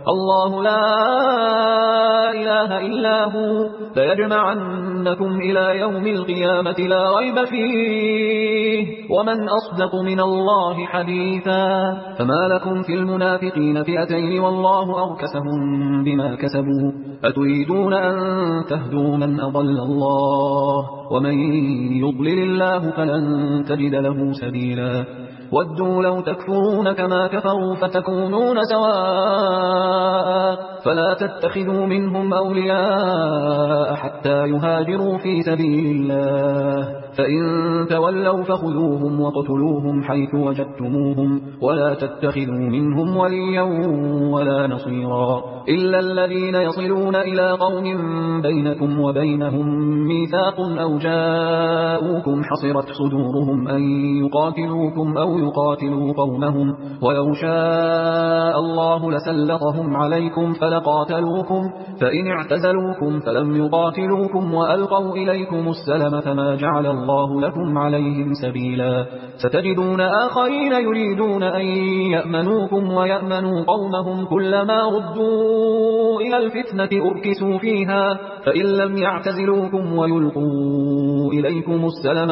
الله لا إله إلا هو ليجمعنكم إلى يوم القيامة لا ريب فيه ومن أصدق من الله حديثا فما لكم في المنافقين فئتين والله أركسهم بما كسبوا أتريدون أن تهدوا من أضل الله ومن يضلل الله فلن تجد له سبيلا ودوا لو تكفرون كما كفروا فتكونون سواء فلا تتخذوا منهم أولياء حتى يهاجروا في سبيل الله فإن تولوا فخذوهم وقتلوهم حيث وجدتموهم ولا تتخذوا منهم وليا ولا نصيرا إلا الذين يصلون إلى قوم بينكم وبينهم ميثاق أو جاءوكم حصرت صدورهم أن يقاتلوكم أو يقاتلوا قومهم ولو شاء الله لسلطهم عليكم فلقاتلوكم فإن اعتزلوكم فلم يقاتلوكم وألقوا إليكم السلم فما جعل الله لكم عليهم سبيلا ستجدون آخرين يريدون أن يأمنوكم ويأمنوا قومهم كلما ردوا إلى الفتنة أركسوا فيها فإن لم يعتزلوكم ويلقوا إليكم السلم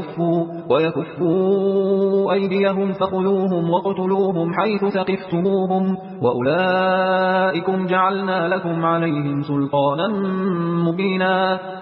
ويكفوا أيديهم فخذوهم وقتلوهم حيث ثقفتموهم وأولئكم جعلنا لكم عليهم سلطانا مبينا